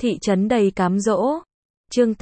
Thị trấn đầy cám dỗ. Chương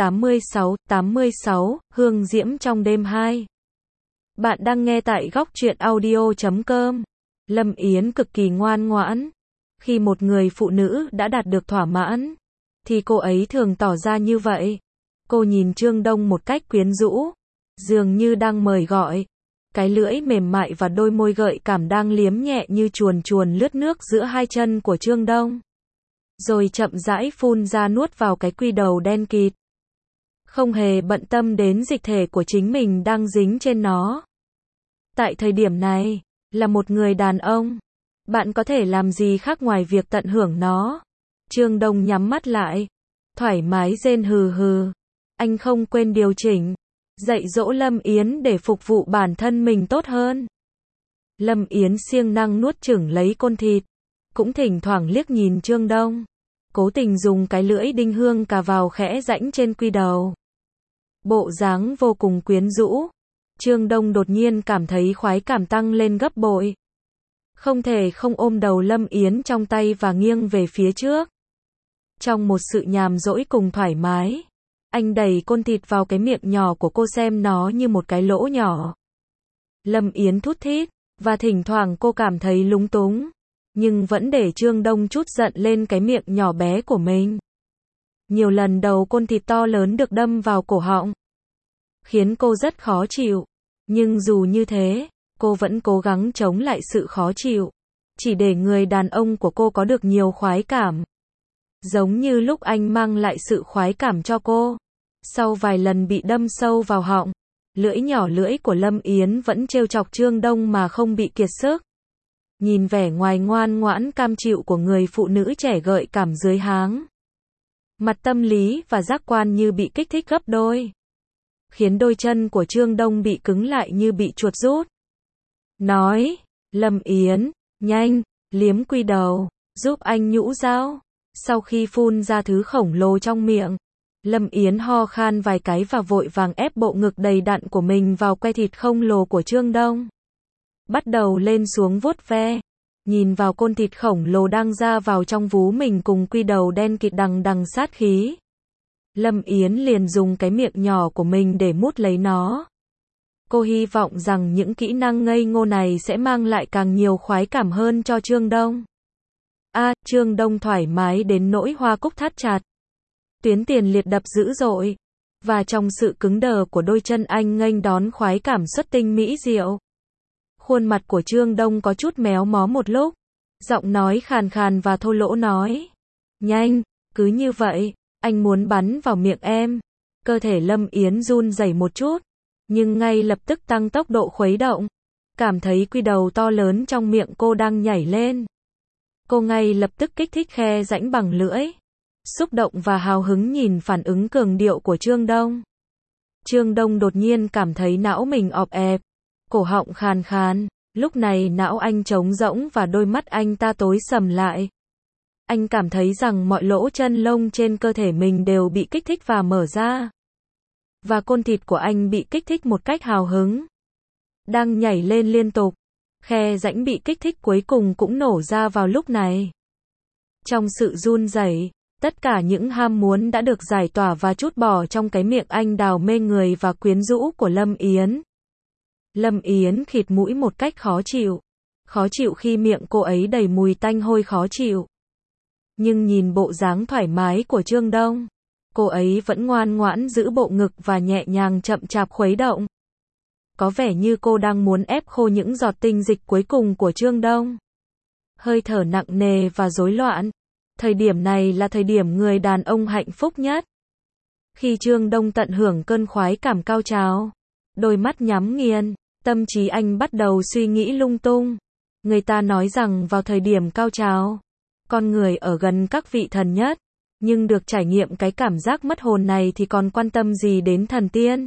86, Hương diễm trong đêm 2. Bạn đang nghe tại góc truyện audio.com. Lâm Yến cực kỳ ngoan ngoãn. Khi một người phụ nữ đã đạt được thỏa mãn, thì cô ấy thường tỏ ra như vậy. Cô nhìn Trương Đông một cách quyến rũ, dường như đang mời gọi. Cái lưỡi mềm mại và đôi môi gợi cảm đang liếm nhẹ như chuồn chuồn lướt nước giữa hai chân của Trương Đông. Rồi chậm rãi phun ra nuốt vào cái quy đầu đen kịt. Không hề bận tâm đến dịch thể của chính mình đang dính trên nó. Tại thời điểm này, là một người đàn ông, bạn có thể làm gì khác ngoài việc tận hưởng nó. Trương Đông nhắm mắt lại, thoải mái rên hừ hừ. Anh không quên điều chỉnh, dạy dỗ Lâm Yến để phục vụ bản thân mình tốt hơn. Lâm Yến siêng năng nuốt chửng lấy côn thịt, cũng thỉnh thoảng liếc nhìn Trương Đông, cố tình dùng cái lưỡi đinh hương cà vào khẽ rãnh trên quy đầu. Bộ dáng vô cùng quyến rũ. Trương Đông đột nhiên cảm thấy khoái cảm tăng lên gấp bội. Không thể không ôm đầu Lâm Yến trong tay và nghiêng về phía trước. Trong một sự nhàm dỗi cùng thoải mái, anh đẩy côn thịt vào cái miệng nhỏ của cô xem nó như một cái lỗ nhỏ. Lâm Yến thút thít, và thỉnh thoảng cô cảm thấy lúng túng, nhưng vẫn để Trương Đông trút giận lên cái miệng nhỏ bé của mình. Nhiều lần đầu côn thịt to lớn được đâm vào cổ họng, khiến cô rất khó chịu. Nhưng dù như thế, cô vẫn cố gắng chống lại sự khó chịu, chỉ để người đàn ông của cô có được nhiều khoái cảm. Giống như lúc anh mang lại sự khoái cảm cho cô. Sau vài lần bị đâm sâu vào họng, lưỡi nhỏ lưỡi của Lâm Yến vẫn trêu chọc Trương Đông mà không bị kiệt sức. Nhìn vẻ ngoài ngoan ngoãn cam chịu của người phụ nữ trẻ gợi cảm dưới háng, mặt tâm lý và giác quan như bị kích thích gấp đôi, khiến đôi chân của Trương Đông bị cứng lại như bị chuột rút. Nói, Lâm Yến, nhanh, liếm quy đầu, giúp anh nhũ dao. Sau khi phun ra thứ khổng lồ trong miệng, Lâm Yến ho khan vài cái và vội vàng ép bộ ngực đầy đặn của mình vào que thịt khổng lồ của Trương Đông. Bắt đầu lên xuống vuốt ve, nhìn vào côn thịt khổng lồ đang ra vào trong vú mình cùng quy đầu đen kịt đằng đằng sát khí. Lâm Yến liền dùng cái miệng nhỏ của mình để mút lấy nó. Cô hy vọng rằng những kỹ năng ngây ngô này sẽ mang lại càng nhiều khoái cảm hơn cho Trương Đông. Trương Đông thoải mái đến nỗi hoa cúc thắt chặt. Tuyến tiền liệt đập dữ dội. Và trong sự cứng đờ của đôi chân anh nghênh đón khoái cảm xuất tinh mỹ diệu. Khuôn mặt của Trương Đông có chút méo mó một lúc. Giọng nói khàn khàn và thô lỗ nói. Nhanh, cứ như vậy, anh muốn bắn vào miệng em. Cơ thể Lâm Yến run rẩy một chút, nhưng ngay lập tức tăng tốc độ khuấy động. Cảm thấy quy đầu to lớn trong miệng cô đang nhảy lên. Cô ngay lập tức kích thích khe rãnh bằng lưỡi. Xúc động và hào hứng nhìn phản ứng cường điệu của Trương Đông. Trương Đông đột nhiên cảm thấy não mình ọp ẹp, cổ họng khàn khàn. Lúc này não anh trống rỗng và đôi mắt anh ta tối sầm lại. Anh cảm thấy rằng mọi lỗ chân lông trên cơ thể mình đều bị kích thích và mở ra. Và côn thịt của anh bị kích thích một cách hào hứng, đang nhảy lên liên tục. Khe rãnh bị kích thích cuối cùng cũng nổ ra vào lúc này. Trong sự run rẩy, tất cả những ham muốn đã được giải tỏa và trút bỏ trong cái miệng anh đào mê người và quyến rũ của Lâm Yến. Lâm Yến khịt mũi một cách khó chịu. Khó chịu khi miệng cô ấy đầy mùi tanh hôi khó chịu. Nhưng nhìn bộ dáng thoải mái của Trương Đông, cô ấy vẫn ngoan ngoãn giữ bộ ngực và nhẹ nhàng chậm chạp khuấy động. Có vẻ như cô đang muốn ép khô những giọt tinh dịch cuối cùng của Trương Đông. Hơi thở nặng nề và rối loạn. Thời điểm này là thời điểm người đàn ông hạnh phúc nhất. Khi Trương Đông tận hưởng cơn khoái cảm cao trào, đôi mắt nhắm nghiền, tâm trí anh bắt đầu suy nghĩ lung tung. Người ta nói rằng vào thời điểm cao trào, con người ở gần các vị thần nhất, nhưng được trải nghiệm cái cảm giác mất hồn này thì còn quan tâm gì đến thần tiên.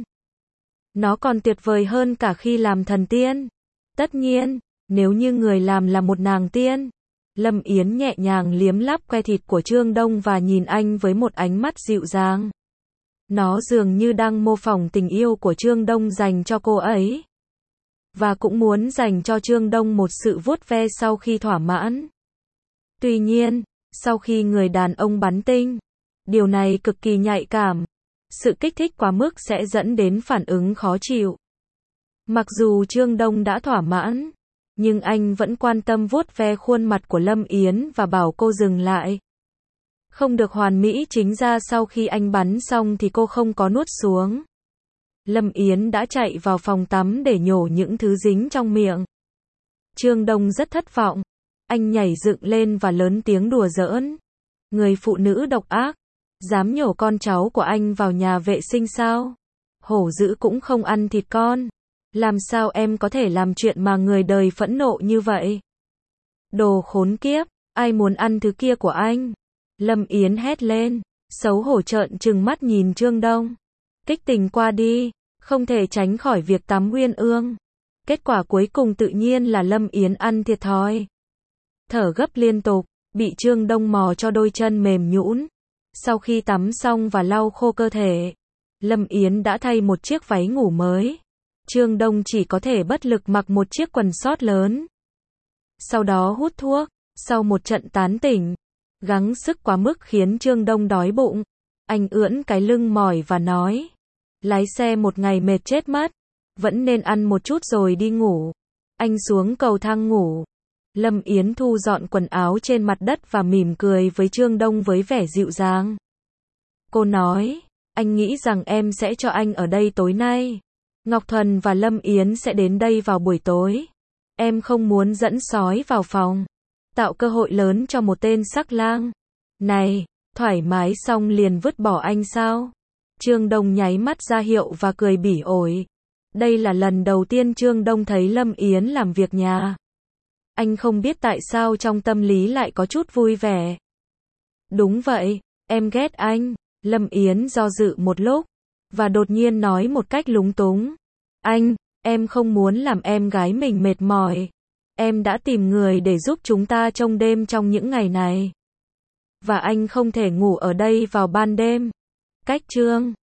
Nó còn tuyệt vời hơn cả khi làm thần tiên. Tất nhiên, nếu như người làm là một nàng tiên. Lâm Yến nhẹ nhàng liếm láp que thịt của Trương Đông và nhìn anh với một ánh mắt dịu dàng. Nó dường như đang mô phỏng tình yêu của Trương Đông dành cho cô ấy. Và cũng muốn dành cho Trương Đông một sự vuốt ve sau khi thỏa mãn. Tuy nhiên, sau khi người đàn ông bắn tinh, Điều này cực kỳ nhạy cảm. Sự kích thích quá mức sẽ dẫn đến phản ứng khó chịu. Mặc dù Trương Đông đã thỏa mãn, nhưng anh vẫn quan tâm vuốt ve khuôn mặt của Lâm Yến và bảo cô dừng lại. Không được hoàn mỹ, chính ra sau khi anh bắn xong thì cô không có nuốt xuống. Lâm Yến đã chạy vào phòng tắm để nhổ những thứ dính trong miệng. Trương Đông rất thất vọng. Anh nhảy dựng lên và lớn tiếng đùa giỡn. Người phụ nữ độc ác, dám nhổ con cháu của anh vào nhà vệ sinh sao? Hổ dữ cũng không ăn thịt con. Làm sao em có thể làm chuyện mà người đời phẫn nộ như vậy? Đồ khốn kiếp, ai muốn ăn thứ kia của anh? Lâm Yến hét lên, xấu hổ trợn trừng mắt nhìn Trương Đông. Kích tình qua đi, không thể tránh khỏi việc tắm uyên ương. Kết quả cuối cùng tự nhiên là Lâm Yến ăn thiệt thòi. Thở gấp liên tục, bị Trương Đông mò cho đôi chân mềm nhũn. Sau khi tắm xong và lau khô cơ thể, Lâm Yến đã thay một chiếc váy ngủ mới. Trương Đông chỉ có thể bất lực mặc một chiếc quần sót lớn. Sau đó hút thuốc, sau một trận tán tỉnh, gắng sức quá mức khiến Trương Đông đói bụng. Anh ưỡn cái lưng mỏi và nói, lái xe một ngày mệt chết mất, vẫn nên ăn một chút rồi đi ngủ. Anh xuống cầu thang ngủ. Lâm Yến thu dọn quần áo trên mặt đất và mỉm cười với Trương Đông với vẻ dịu dàng. Cô nói, anh nghĩ rằng em sẽ cho anh ở đây tối nay. Ngọc Thuần và Lâm Yến sẽ đến đây vào buổi tối. Em không muốn dẫn sói vào phòng, tạo cơ hội lớn cho một tên sắc lang. Này, thoải mái xong liền vứt bỏ anh sao? Trương Đông nháy mắt ra hiệu và cười bỉ ổi. Đây là lần đầu tiên Trương Đông thấy Lâm Yến làm việc nhà. Anh không biết tại sao trong tâm lý lại có chút vui vẻ. Đúng vậy, em ghét anh. Lâm Yến do dự một lúc, và đột nhiên nói một cách lúng túng. Anh, em không muốn làm em gái mình mệt mỏi. Em đã tìm người để giúp chúng ta trông đêm trong những ngày này. Và anh không thể ngủ ở đây vào ban đêm. Cách Trương